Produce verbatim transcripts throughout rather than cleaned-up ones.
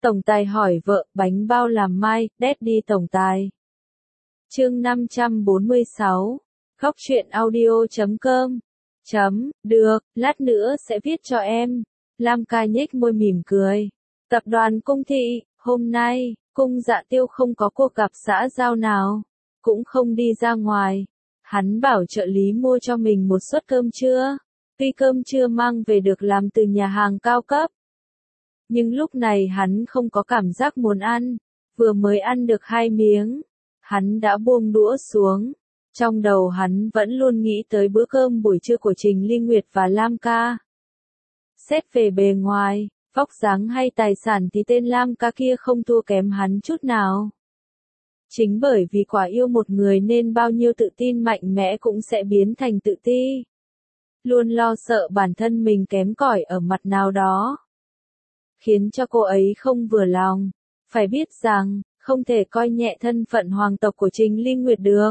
Tổng tài hỏi vợ, bánh bao làm mai, Daddy tổng tài. Chương năm trăm bốn mươi sáu. Góc truyện audio chấm com. Chấm, được, lát nữa sẽ viết cho em. Lam Ca nhếch môi mỉm cười. Tập đoàn Cung Thị, hôm nay, Cung Dạ Tiêu không có cuộc gặp xã giao nào, cũng không đi ra ngoài. Hắn bảo trợ lý mua cho mình một suất cơm trưa. Tuy cơm trưa mang về được làm từ nhà hàng cao cấp, nhưng lúc này hắn không có cảm giác muốn ăn. Vừa mới ăn được hai miếng, hắn đã buông đũa xuống. Trong đầu hắn vẫn luôn nghĩ tới bữa cơm buổi trưa của Trình Ly Nguyệt và Lam Ca. Xét về bề ngoài, vóc dáng hay tài sản thì tên Lam Ca kia không thua kém hắn chút nào. Chính bởi vì quả yêu một người nên bao nhiêu tự tin mạnh mẽ cũng sẽ biến thành tự ti. Luôn lo sợ bản thân mình kém cỏi ở mặt nào đó, khiến cho cô ấy không vừa lòng. Phải biết rằng, không thể coi nhẹ thân phận hoàng tộc của Trình Ly Nguyệt được.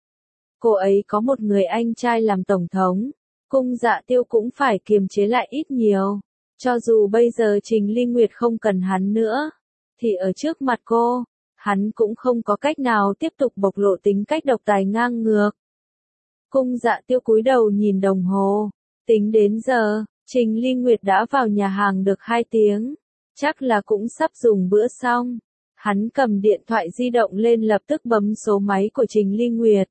Cô ấy có một người anh trai làm tổng thống, Cung Dạ Tiêu cũng phải kiềm chế lại ít nhiều. Cho dù bây giờ Trình Ly Nguyệt không cần hắn nữa, thì ở trước mặt cô, hắn cũng không có cách nào tiếp tục bộc lộ tính cách độc tài ngang ngược. Cung Dạ Tiêu cúi đầu nhìn đồng hồ, tính đến giờ, Trình Ly Nguyệt đã vào nhà hàng được hai tiếng, chắc là cũng sắp dùng bữa xong. Hắn cầm điện thoại di động lên lập tức bấm số máy của Trình Ly Nguyệt.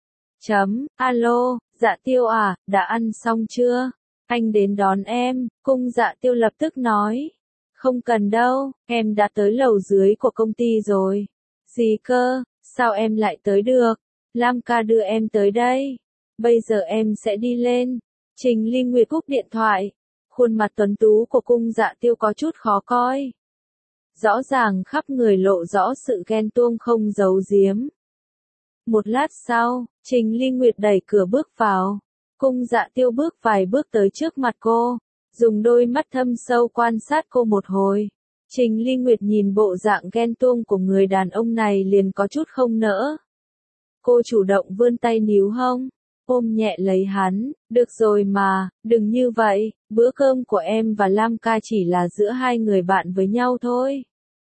Chấm, alo, Dạ Tiêu à, đã ăn xong chưa? Anh đến đón em, Cung Dạ Tiêu lập tức nói. Không cần đâu, em đã tới lầu dưới của công ty rồi. Gì cơ, sao em lại tới được? Lam Ca đưa em tới đây. Bây giờ em sẽ đi lên. Trình Ly Nguyệt cúp điện thoại. Khuôn mặt tuấn tú của Cung Dạ Tiêu có chút khó coi. Rõ ràng khắp người lộ rõ sự ghen tuông không giấu giếm. Một lát sau, Trình Ly Nguyệt đẩy cửa bước vào. Cung Dạ Tiêu bước vài bước tới trước mặt cô, dùng đôi mắt thâm sâu quan sát cô một hồi. Trình Ly Nguyệt nhìn bộ dạng ghen tuông của người đàn ông này liền có chút không nỡ. Cô chủ động vươn tay níu hông, ôm nhẹ lấy hắn. Được rồi mà, đừng như vậy, bữa cơm của em và Lam Ca chỉ là giữa hai người bạn với nhau thôi.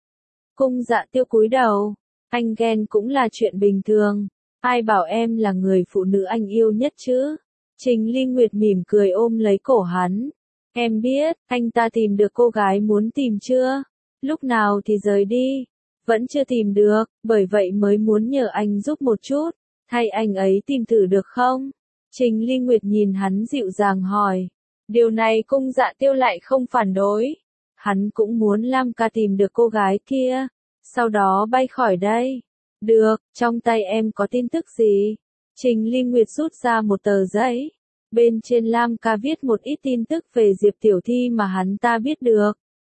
Cung Dạ Tiêu cúi đầu, anh ghen cũng là chuyện bình thường. Ai bảo em là người phụ nữ anh yêu nhất chứ? Trình Ly Nguyệt mỉm cười ôm lấy cổ hắn. Em biết, anh ta tìm được cô gái muốn tìm chưa? Lúc nào thì rời đi? Vẫn chưa tìm được, bởi vậy mới muốn nhờ anh giúp một chút. Thay anh ấy tìm thử được không? Trình Ly Nguyệt nhìn hắn dịu dàng hỏi. Điều này Cung Dạ Tiêu lại không phản đối. Hắn cũng muốn Lam Ca tìm được cô gái kia, sau đó bay khỏi đây. Được, trong tay em có tin tức gì? Trình Ly Nguyệt rút ra một tờ giấy. Bên trên Lam Ca viết một ít tin tức về Diệp Tiểu Thi mà hắn ta biết được.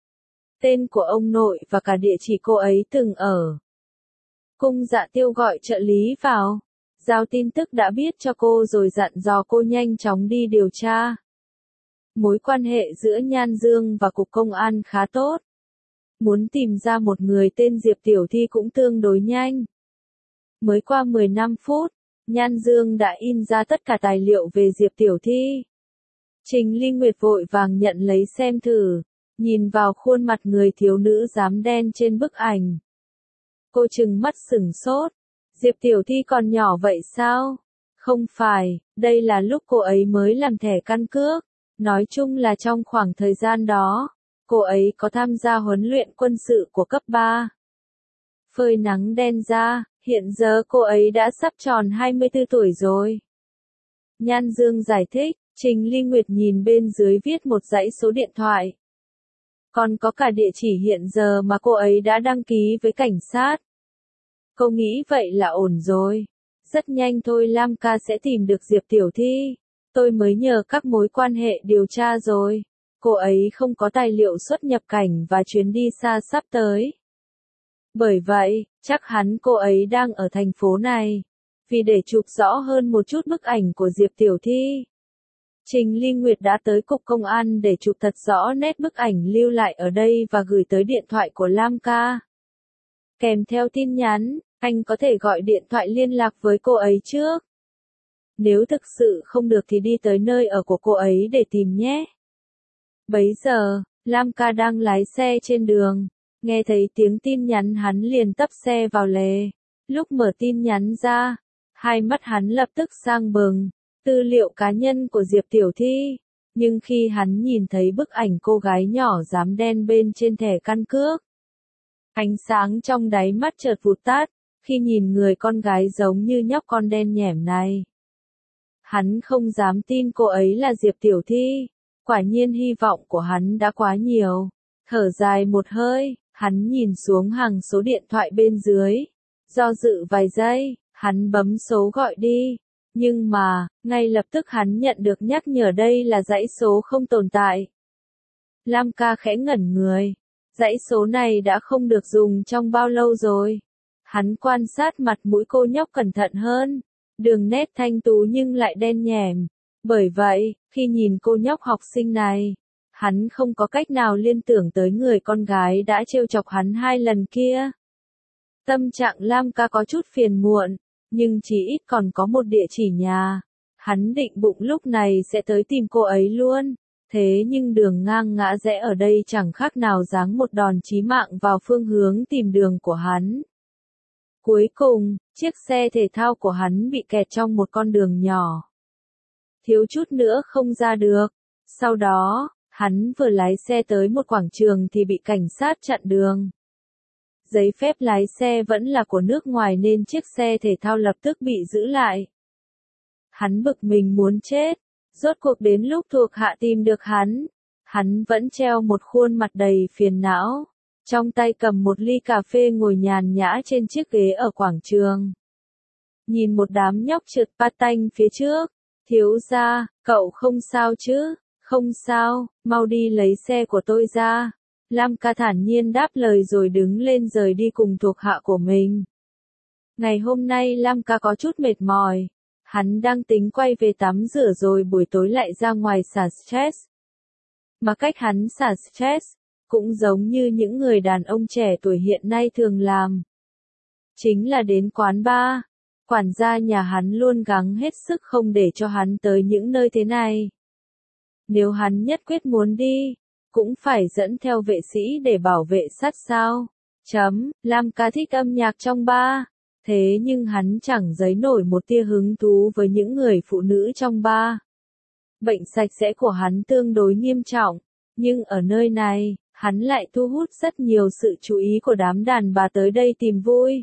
Tên của ông nội và cả địa chỉ cô ấy từng ở. Cung Dạ Tiêu gọi trợ lý vào. Giao tin tức đã biết cho cô rồi dặn dò cô nhanh chóng đi điều tra. Mối quan hệ giữa Nhan Dương và Cục Công an khá tốt. Muốn tìm ra một người tên Diệp Tiểu Thi cũng tương đối nhanh. Mới qua mười lăm phút, Nhan Dương đã in ra tất cả tài liệu về Diệp Tiểu Thi. Trình Ly Nguyệt vội vàng nhận lấy xem thử, nhìn vào khuôn mặt người thiếu nữ rám đen trên bức ảnh. Cô trừng mắt sửng sốt. Diệp Tiểu Thi còn nhỏ vậy sao? Không phải, đây là lúc cô ấy mới làm thẻ căn cước. Nói chung là trong khoảng thời gian đó, cô ấy có tham gia huấn luyện quân sự của cấp ba. Phơi nắng đen da, hiện giờ cô ấy đã sắp tròn hai mươi tư tuổi rồi. Nhan Dương giải thích, Trình Ly Nguyệt nhìn bên dưới viết một dãy số điện thoại. Còn có cả địa chỉ hiện giờ mà cô ấy đã đăng ký với cảnh sát. Cô nghĩ vậy là ổn rồi. Rất nhanh thôi Lam Ca sẽ tìm được Diệp Tiểu Thi. Tôi mới nhờ các mối quan hệ điều tra rồi. Cô ấy không có tài liệu xuất nhập cảnh và chuyến đi xa sắp tới. Bởi vậy, chắc hẳn cô ấy đang ở thành phố này. Vì để chụp rõ hơn một chút bức ảnh của Diệp Tiểu Thi, Trình Ly Nguyệt đã tới Cục Công an để chụp thật rõ nét bức ảnh lưu lại ở đây và gửi tới điện thoại của Lam Ca. Kèm theo tin nhắn, anh có thể gọi điện thoại liên lạc với cô ấy trước. Nếu thực sự không được thì đi tới nơi ở của cô ấy để tìm nhé. Bấy giờ, Lam Ca đang lái xe trên đường. Nghe thấy tiếng tin nhắn hắn liền tấp xe vào lề. Lúc mở tin nhắn ra, hai mắt hắn lập tức sang bừng. Tư liệu cá nhân của Diệp Tiểu Thi. Nhưng khi hắn nhìn thấy bức ảnh cô gái nhỏ dám đen bên trên thẻ căn cước, ánh sáng trong đáy mắt chợt vụt tắt, khi nhìn người con gái giống như nhóc con đen nhẻm này. Hắn không dám tin cô ấy là Diệp Tiểu Thi, quả nhiên hy vọng của hắn đã quá nhiều. Thở dài một hơi, hắn nhìn xuống hàng số điện thoại bên dưới. Do dự vài giây, hắn bấm số gọi đi. Nhưng mà, ngay lập tức hắn nhận được nhắc nhở đây là dãy số không tồn tại. Lam ca khẽ ngẩn người. Dãy số này đã không được dùng trong bao lâu rồi. Hắn quan sát mặt mũi cô nhóc cẩn thận hơn. Đường nét thanh tú nhưng lại đen nhẻm. Bởi vậy, khi nhìn cô nhóc học sinh này, hắn không có cách nào liên tưởng tới người con gái đã trêu chọc hắn hai lần kia. Tâm trạng Lam ca có chút phiền muộn, nhưng chỉ ít còn có một địa chỉ nhà. Hắn định bụng lúc này sẽ tới tìm cô ấy luôn. Thế nhưng đường ngang ngã rẽ ở đây chẳng khác nào giáng một đòn chí mạng vào phương hướng tìm đường của hắn. Cuối cùng, chiếc xe thể thao của hắn bị kẹt trong một con đường nhỏ. Thiếu chút nữa không ra được. Sau đó, hắn vừa lái xe tới một quảng trường thì bị cảnh sát chặn đường. Giấy phép lái xe vẫn là của nước ngoài nên chiếc xe thể thao lập tức bị giữ lại. Hắn bực mình muốn chết. Rốt cuộc đến lúc thuộc hạ tìm được hắn. Hắn vẫn treo một khuôn mặt đầy phiền não. Trong tay cầm một ly cà phê ngồi nhàn nhã trên chiếc ghế ở quảng trường. Nhìn một đám nhóc trượt patin phía trước. Thiếu gia, cậu không sao chứ? Không sao, mau đi lấy xe của tôi ra. Lam ca thản nhiên đáp lời rồi đứng lên rời đi cùng thuộc hạ của mình. Ngày hôm nay Lam ca có chút mệt mỏi. Hắn đang tính quay về tắm rửa rồi buổi tối lại ra ngoài xả stress. Mà cách hắn xả stress, cũng giống như những người đàn ông trẻ tuổi hiện nay thường làm. Chính là đến quán bar. Quản gia nhà hắn luôn gắng hết sức không để cho hắn tới những nơi thế này. Nếu hắn nhất quyết muốn đi, cũng phải dẫn theo vệ sĩ để bảo vệ sát sao. Chấm, Lam ca thích âm nhạc trong bar. Thế nhưng hắn chẳng giấy nổi một tia hứng thú với những người phụ nữ trong bar. Bệnh sạch sẽ của hắn tương đối nghiêm trọng, nhưng ở nơi này, hắn lại thu hút rất nhiều sự chú ý của đám đàn bà tới đây tìm vui.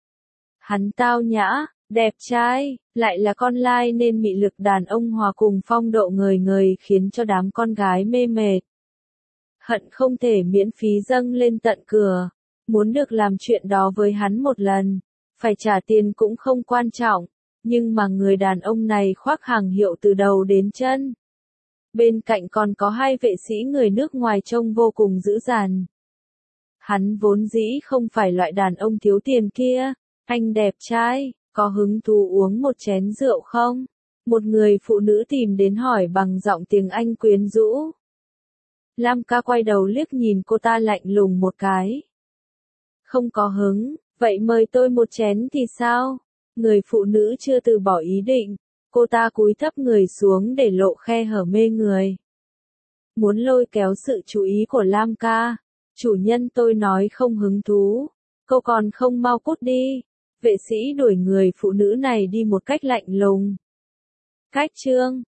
Hắn tao nhã, đẹp trai, lại là con lai nên mị lực đàn ông hòa cùng phong độ ngời ngời khiến cho đám con gái mê mệt. Hận không thể miễn phí dâng lên tận cửa, muốn được làm chuyện đó với hắn một lần. Phải trả tiền cũng không quan trọng, nhưng mà người đàn ông này khoác hàng hiệu từ đầu đến chân. Bên cạnh còn có hai vệ sĩ người nước ngoài trông vô cùng dữ dằn. Hắn vốn dĩ không phải loại đàn ông thiếu tiền kia. Anh đẹp trai, có hứng thú uống một chén rượu không? Một người phụ nữ tìm đến hỏi bằng giọng tiếng Anh quyến rũ. Lam ca quay đầu liếc nhìn cô ta lạnh lùng một cái. Không có hứng. Vậy mời tôi một chén thì sao? Người phụ nữ chưa từ bỏ ý định. Cô ta cúi thấp người xuống để lộ khe hở mê người. Muốn lôi kéo sự chú ý của Lam ca. Chủ nhân tôi nói không hứng thú. Cô còn không mau cút đi. Vệ sĩ đuổi người phụ nữ này đi một cách lạnh lùng. Cách chương